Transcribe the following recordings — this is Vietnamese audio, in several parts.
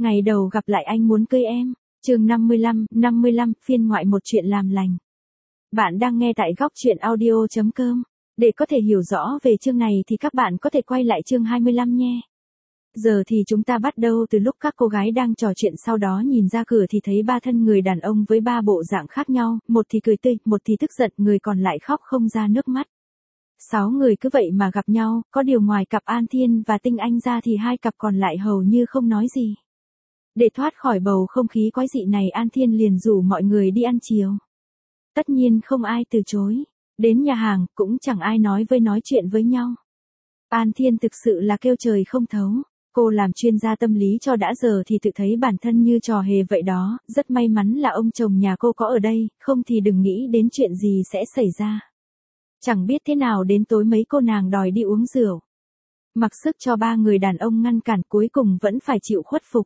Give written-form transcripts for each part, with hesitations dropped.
Ngày đầu gặp lại anh muốn cưới em. Chương 55, phiên ngoại một chuyện làm lành. Bạn đang nghe tại góc chuyện audio.com. Để có thể hiểu rõ về chương này thì các bạn có thể quay lại chương 25 nhé. Giờ thì chúng ta bắt đầu từ lúc các cô gái đang trò chuyện, sau đó nhìn ra cửa thì thấy ba thân người đàn ông với ba bộ dạng khác nhau, một thì cười tươi, một thì tức giận, người còn lại khóc không ra nước mắt. 6 người cứ vậy mà gặp nhau, có điều ngoài cặp An Thiên và Tinh Anh ra thì hai cặp còn lại hầu như không nói gì. Để thoát khỏi bầu không khí quái dị này, An Thiên liền rủ mọi người đi ăn chiều. Tất nhiên không ai từ chối. Đến nhà hàng, cũng chẳng ai nói chuyện với nhau. An Thiên thực sự là kêu trời không thấu. Cô làm chuyên gia tâm lý cho đã giờ thì tự thấy bản thân như trò hề vậy đó. Rất may mắn là ông chồng nhà cô có ở đây, không thì đừng nghĩ đến chuyện gì sẽ xảy ra. Chẳng biết thế nào đến tối mấy cô nàng đòi đi uống rượu. Mặc sức cho ba người đàn ông ngăn cản, cuối cùng vẫn phải chịu khuất phục.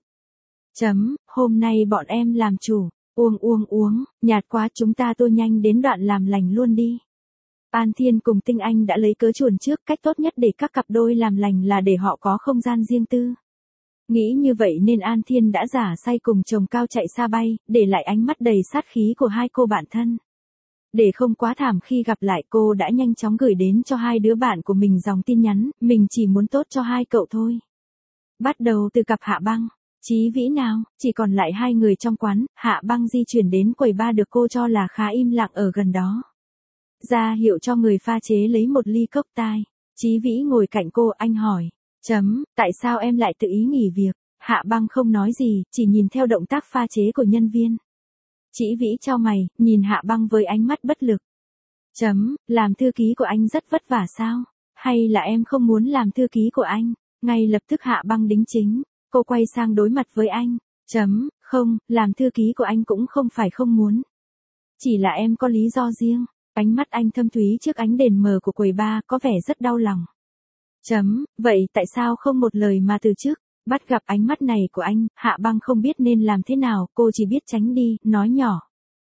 Hôm nay bọn em làm chủ. Uống, nhạt quá, chúng ta tô nhanh đến đoạn làm lành luôn đi. An Thiên cùng Tinh Anh đã lấy cớ chuồn trước, cách tốt nhất để các cặp đôi làm lành là để họ có không gian riêng tư. Nghĩ như vậy nên An Thiên đã giả say cùng chồng cao chạy xa bay, để lại ánh mắt đầy sát khí của hai cô bạn thân. Để không quá thảm khi gặp lại, cô đã nhanh chóng gửi đến cho hai đứa bạn của mình dòng tin nhắn, mình chỉ muốn tốt cho hai cậu thôi. Bắt đầu từ cặp Hạ Băng, Chí Vĩ nào, chỉ còn lại hai người trong quán. Hạ Băng di chuyển đến quầy bar được cô cho là khá im lặng ở gần đó. Ra hiệu cho người pha chế lấy một ly cocktail. Chí Vĩ ngồi cạnh cô, anh hỏi. Tại sao em lại tự ý nghỉ việc? Hạ Băng không nói gì, chỉ nhìn theo động tác pha chế của nhân viên. Chí Vĩ chau mày, nhìn Hạ Băng với ánh mắt bất lực. Làm thư ký của anh rất vất vả sao? Hay là em không muốn làm thư ký của anh? Ngay lập tức Hạ Băng đính chính. Cô quay sang đối mặt với anh. Không, làm thư ký của anh cũng không phải không muốn. Chỉ là em có lý do riêng. Ánh mắt anh thâm thúy trước ánh đèn mờ của quầy bar, có vẻ rất đau lòng. Vậy tại sao không một lời mà từ trước? Bắt gặp ánh mắt này của anh, Hạ Băng không biết nên làm thế nào, cô chỉ biết tránh đi, nói nhỏ.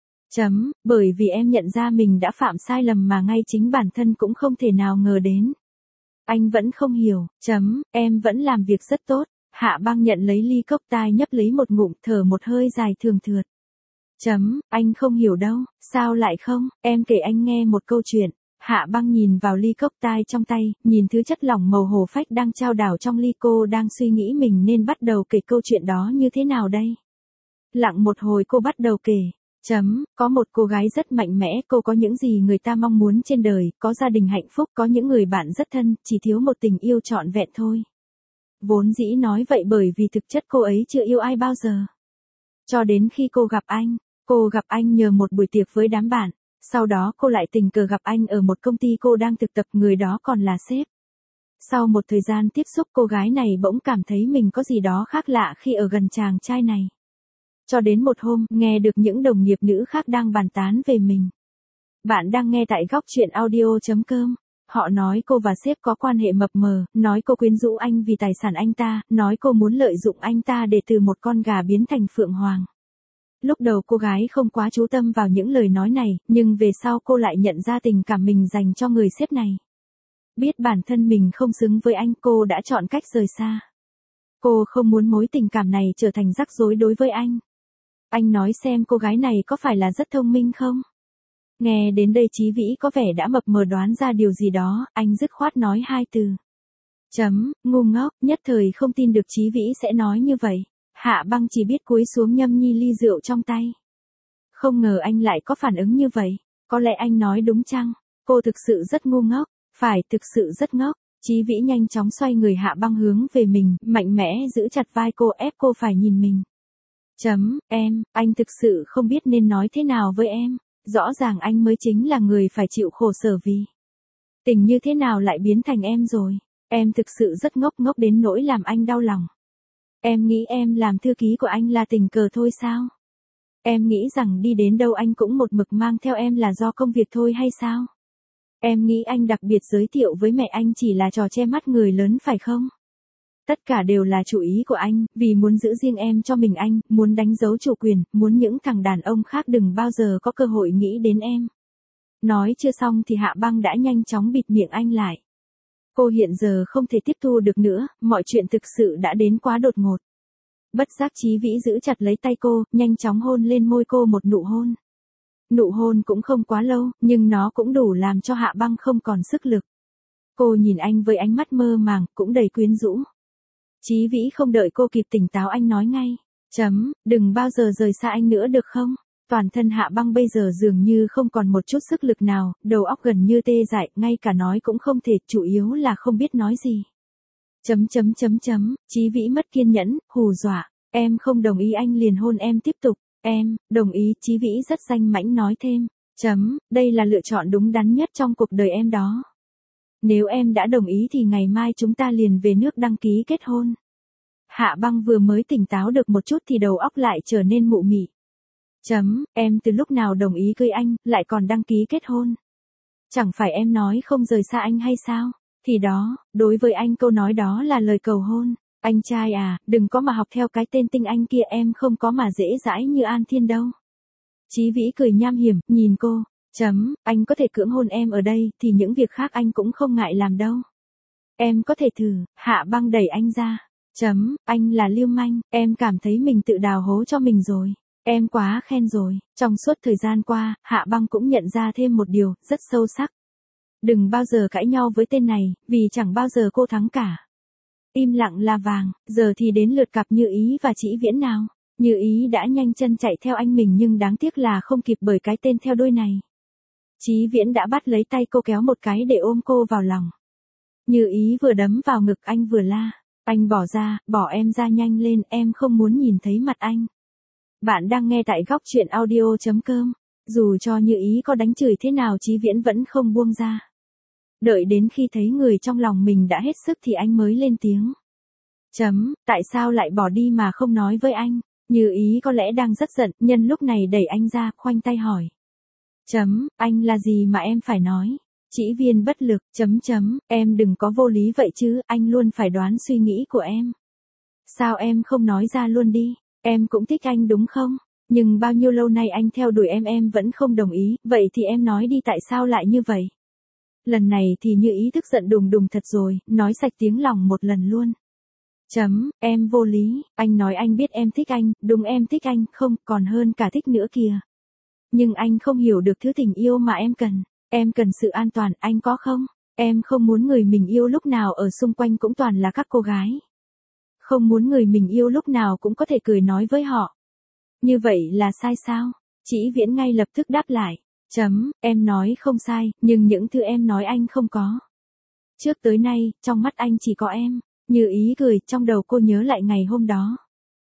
Bởi vì em nhận ra mình đã phạm sai lầm mà ngay chính bản thân cũng không thể nào ngờ đến. Anh vẫn không hiểu. Em vẫn làm việc rất tốt. Hạ Băng nhận lấy ly cocktail, nhấp lấy một ngụm, thở một hơi dài thường thượt. Anh không hiểu đâu. Sao lại không? Em kể anh nghe một câu chuyện. Hạ Băng nhìn vào ly cocktail trong tay, nhìn thứ chất lỏng màu hổ phách đang trao đảo trong ly, cô đang suy nghĩ mình nên bắt đầu kể câu chuyện đó như thế nào đây. Lặng một hồi cô bắt đầu kể. Có một cô gái rất mạnh mẽ, cô có những gì người ta mong muốn trên đời, có gia đình hạnh phúc, có những người bạn rất thân, chỉ thiếu một tình yêu trọn vẹn thôi. Vốn dĩ nói vậy bởi vì thực chất cô ấy chưa yêu ai bao giờ. Cho đến khi cô gặp anh nhờ một buổi tiệc với đám bạn. Sau đó cô lại tình cờ gặp anh ở một công ty cô đang thực tập, người đó còn là sếp. Sau một thời gian tiếp xúc, cô gái này bỗng cảm thấy mình có gì đó khác lạ khi ở gần chàng trai này. Cho đến một hôm, nghe được những đồng nghiệp nữ khác đang bàn tán về mình. Bạn đang nghe tại góc chuyện audio.com. Họ nói cô và sếp có quan hệ mập mờ, nói cô quyến rũ anh vì tài sản anh ta, nói cô muốn lợi dụng anh ta để từ một con gà biến thành phượng hoàng. Lúc đầu cô gái không quá chú tâm vào những lời nói này, nhưng về sau cô lại nhận ra tình cảm mình dành cho người sếp này. Biết bản thân mình không xứng với anh, cô đã chọn cách rời xa. Cô không muốn mối tình cảm này trở thành rắc rối đối với anh. Anh nói xem cô gái này có phải là rất thông minh không? Nghe đến đây Chí Vĩ có vẻ đã mập mờ đoán ra điều gì đó, anh dứt khoát nói hai từ. Ngu ngốc, nhất thời không tin được Chí Vĩ sẽ nói như vậy. Hạ Băng chỉ biết cúi xuống nhâm nhi ly rượu trong tay. Không ngờ anh lại có phản ứng như vậy. Có lẽ anh nói đúng chăng? Cô thực sự rất ngu ngốc. Phải, thực sự rất ngốc. Chí Vĩ nhanh chóng xoay người Hạ Băng hướng về mình, mạnh mẽ giữ chặt vai cô, ép cô phải nhìn mình. Anh thực sự không biết nên nói thế nào với em. Rõ ràng anh mới chính là người phải chịu khổ sở vì tình như thế nào lại biến thành em rồi. Em thực sự rất ngốc đến nỗi làm anh đau lòng. Em nghĩ em làm thư ký của anh là tình cờ thôi sao? Em nghĩ rằng đi đến đâu anh cũng một mực mang theo em là do công việc thôi hay sao? Em nghĩ anh đặc biệt giới thiệu với mẹ anh chỉ là trò che mắt người lớn phải không? Tất cả đều là chủ ý của anh, vì muốn giữ riêng em cho mình anh, muốn đánh dấu chủ quyền, muốn những thằng đàn ông khác đừng bao giờ có cơ hội nghĩ đến em. Nói chưa xong thì Hạ Băng đã nhanh chóng bịt miệng anh lại. Cô hiện giờ không thể tiếp thu được nữa, mọi chuyện thực sự đã đến quá đột ngột. Bất giác Chí Vĩ giữ chặt lấy tay cô, nhanh chóng hôn lên môi cô một nụ hôn. Nụ hôn cũng không quá lâu, nhưng nó cũng đủ làm cho Hạ Băng không còn sức lực. Cô nhìn anh với ánh mắt mơ màng, cũng đầy quyến rũ. Chí Vĩ không đợi cô kịp tỉnh táo anh nói ngay. Đừng bao giờ rời xa anh nữa được không? Toàn thân Hạ Băng bây giờ dường như không còn một chút sức lực nào, đầu óc gần như tê dại, ngay cả nói cũng không thể, chủ yếu là không biết nói gì. Chí Vĩ mất kiên nhẫn, hù dọa. Em không đồng ý anh liền hôn em tiếp tục. Em, đồng ý, Chí Vĩ rất danh mãnh nói thêm. Đây là lựa chọn đúng đắn nhất trong cuộc đời em đó. Nếu em đã đồng ý thì ngày mai chúng ta liền về nước đăng ký kết hôn. Hạ Băng vừa mới tỉnh táo được một chút thì đầu óc lại trở nên mụ mị. Em từ lúc nào đồng ý cưới anh, lại còn đăng ký kết hôn? Chẳng phải em nói không rời xa anh hay sao? Thì đó, đối với anh câu nói đó là lời cầu hôn. Anh trai à, đừng có mà học theo cái tên tinh anh kia, em không có mà dễ dãi như An Thiên đâu. Chí Vĩ cười nham hiểm, nhìn cô. Anh có thể cưỡng hôn em ở đây, thì những việc khác anh cũng không ngại làm đâu. Em có thể thử. Hạ Băng đẩy anh ra. Anh là lưu manh, em cảm thấy mình tự đào hố cho mình rồi. Em quá khen rồi. Trong suốt thời gian qua, Hạ Băng cũng nhận ra thêm một điều, rất sâu sắc. Đừng bao giờ cãi nhau với tên này, vì chẳng bao giờ cô thắng cả. Im lặng là vàng, giờ thì đến lượt cặp Như Ý và Chỉ Viễn nào. Như Ý đã nhanh chân chạy theo anh mình nhưng đáng tiếc là không kịp bởi cái tên theo đuôi này. Chí Viễn đã bắt lấy tay cô kéo một cái để ôm cô vào lòng. Như Ý vừa đấm vào ngực anh vừa la. Anh bỏ em ra nhanh lên, em không muốn nhìn thấy mặt anh. Bạn đang nghe tại góc truyện audio.com. Dù cho Như Ý có đánh chửi thế nào Chí Viễn vẫn không buông ra. Đợi đến khi thấy người trong lòng mình đã hết sức thì anh mới lên tiếng. Tại sao lại bỏ đi mà không nói với anh? Như Ý có lẽ đang rất giận, nhân lúc này đẩy anh ra, khoanh tay hỏi. Anh là gì mà em phải nói? Chỉ Viên bất lực, em đừng có vô lý vậy chứ, anh luôn phải đoán suy nghĩ của em. Sao em không nói ra luôn đi? Em cũng thích anh đúng không? Nhưng bao nhiêu lâu nay anh theo đuổi em vẫn không đồng ý, vậy thì em nói đi tại sao lại như vậy? Lần này thì Như Ý tức giận đùng đùng thật rồi, nói sạch tiếng lòng một lần luôn. Em vô lý, anh nói anh biết em thích anh, đúng em thích anh, không, còn hơn cả thích nữa kìa. Nhưng anh không hiểu được thứ tình yêu mà em cần sự an toàn, anh có không? Em không muốn người mình yêu lúc nào ở xung quanh cũng toàn là các cô gái. Không muốn người mình yêu lúc nào cũng có thể cười nói với họ. Như vậy là sai sao? Chỉ Viễn ngay lập tức đáp lại. Em nói không sai, nhưng những thứ em nói anh không có. Trước tới nay, trong mắt anh chỉ có em. Như Ý cười, trong đầu cô nhớ lại ngày hôm đó.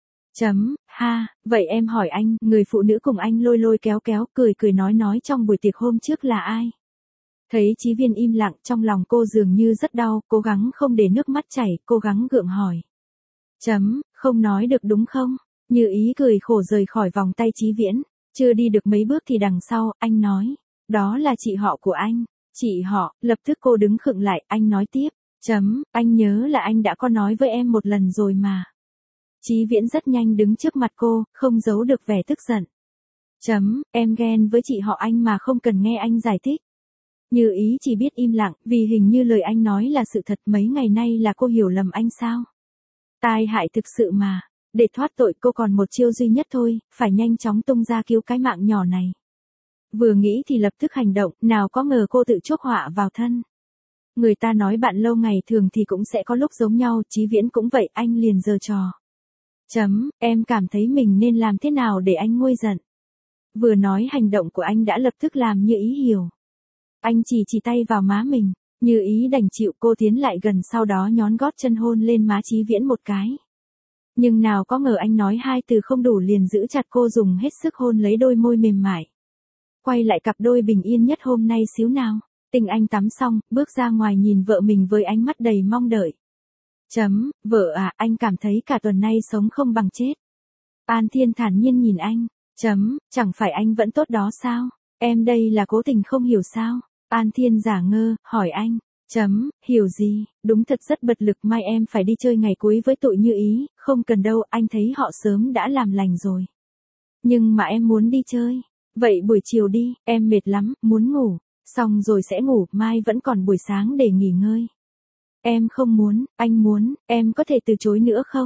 Vậy em hỏi anh, người phụ nữ cùng anh lôi lôi kéo kéo, cười nói trong buổi tiệc hôm trước là ai? Thấy Chí Viên im lặng, trong lòng cô dường như rất đau, cố gắng không để nước mắt chảy, cố gắng gượng hỏi. Không nói được đúng không? Như Ý cười khổ rời khỏi vòng tay Chí Viễn. Chưa đi được mấy bước thì đằng sau, anh nói. Đó là chị họ của anh. Chị họ, lập tức cô đứng khựng lại, anh nói tiếp. Anh nhớ là anh đã có nói với em một lần rồi mà. Chí Viễn rất nhanh đứng trước mặt cô, không giấu được vẻ tức giận. Em ghen với chị họ anh mà không cần nghe anh giải thích. Như Ý chỉ biết im lặng, vì hình như lời anh nói là sự thật, mấy ngày nay là cô hiểu lầm anh sao? Tai hại thực sự mà. Để thoát tội cô còn một chiêu duy nhất thôi, phải nhanh chóng tung ra cứu cái mạng nhỏ này. Vừa nghĩ thì lập tức hành động, nào có ngờ cô tự chuốc họa vào thân. Người ta nói bạn lâu ngày thường thì cũng sẽ có lúc giống nhau, Chí Viễn cũng vậy, anh liền giở trò. Em cảm thấy mình nên làm thế nào để anh nguôi giận? Vừa nói hành động của anh đã lập tức làm Như Ý hiểu. Anh chỉ tay vào má mình, Như Ý đành chịu, cô tiến lại gần sau đó nhón gót chân hôn lên má Chí Viễn một cái. Nhưng nào có ngờ anh nói hai từ không đủ liền giữ chặt cô dùng hết sức hôn lấy đôi môi mềm mại. Quay lại cặp đôi bình yên nhất hôm nay xíu nào. Tình anh tắm xong, bước ra ngoài nhìn vợ mình với ánh mắt đầy mong đợi. Vợ à, anh cảm thấy cả tuần nay sống không bằng chết. An Thiên thản nhiên nhìn anh. Chẳng phải anh vẫn tốt đó sao? Em đây là cố tình không hiểu sao? An Thiên giả ngơ, hỏi anh. Hiểu gì, đúng thật rất bật lực, mai em phải đi chơi ngày cuối với tụi Như Ý, không cần đâu, anh thấy họ sớm đã làm lành rồi. Nhưng mà em muốn đi chơi. Vậy buổi chiều đi, em mệt lắm, muốn ngủ. Xong rồi sẽ ngủ, mai vẫn còn buổi sáng để nghỉ ngơi. Em không muốn, anh muốn, em có thể từ chối nữa không?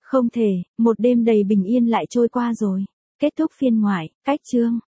Không thể, một đêm đầy bình yên lại trôi qua rồi. Kết thúc phiên ngoại, cách chương.